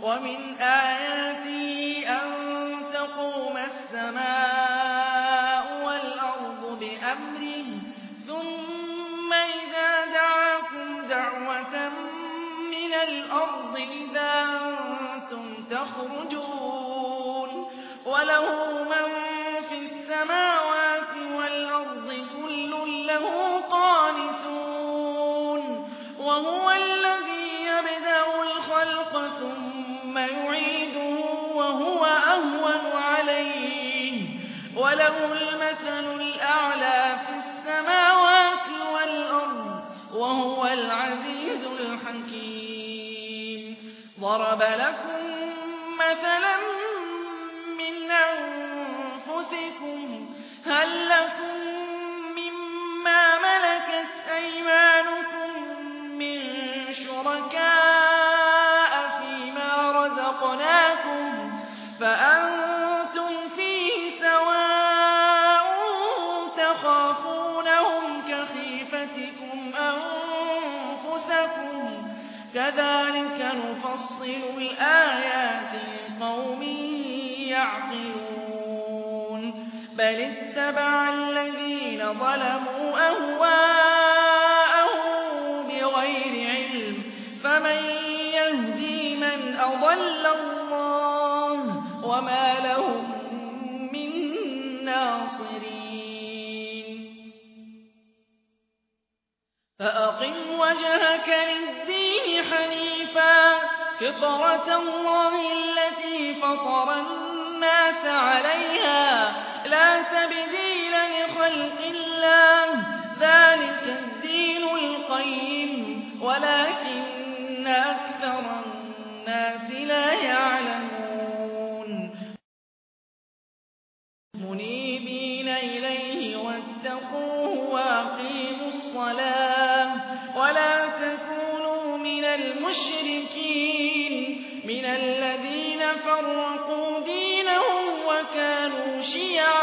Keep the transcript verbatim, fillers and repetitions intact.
ومن آياته أن تقوم السماء والأرض بأمره ثم إذا دعاكم دعوة من الأرض إذا أنتم تخرجون وله من في السماوات والأرض كل له قانتون وهو الذي يبدأ الخلق ثم يعيده وهو أهون عليه وله المثل الأعلى في السماوات والأرض وهو العزيز الحكيم ضرب لكم مثلا من أنفسكم هل لكم مما ملكت أيمانكم من شركاء فيما رزقناكم فأنتم فيه سواء تخافونهم كخيفتكم أنفسكم كذلك نفصل الآيات لقوم يعقلون بل اتبع الذين ظلموا أهواءهم بغير علم فمن يهدي من أضل الله وما لهم من ناصرين فأقم وجهك للدين حنيفا فطرة الله التي فطر الناس عليها لا تبديل لخلق الله ذلك الدين القيم ولكن أكثر الناس لا يعلمون منيبين إليه واتقوه وأقيموا الصلاة ولا تكونوا من المشركين من الذين فرقوا دينهم وكانوا شيعا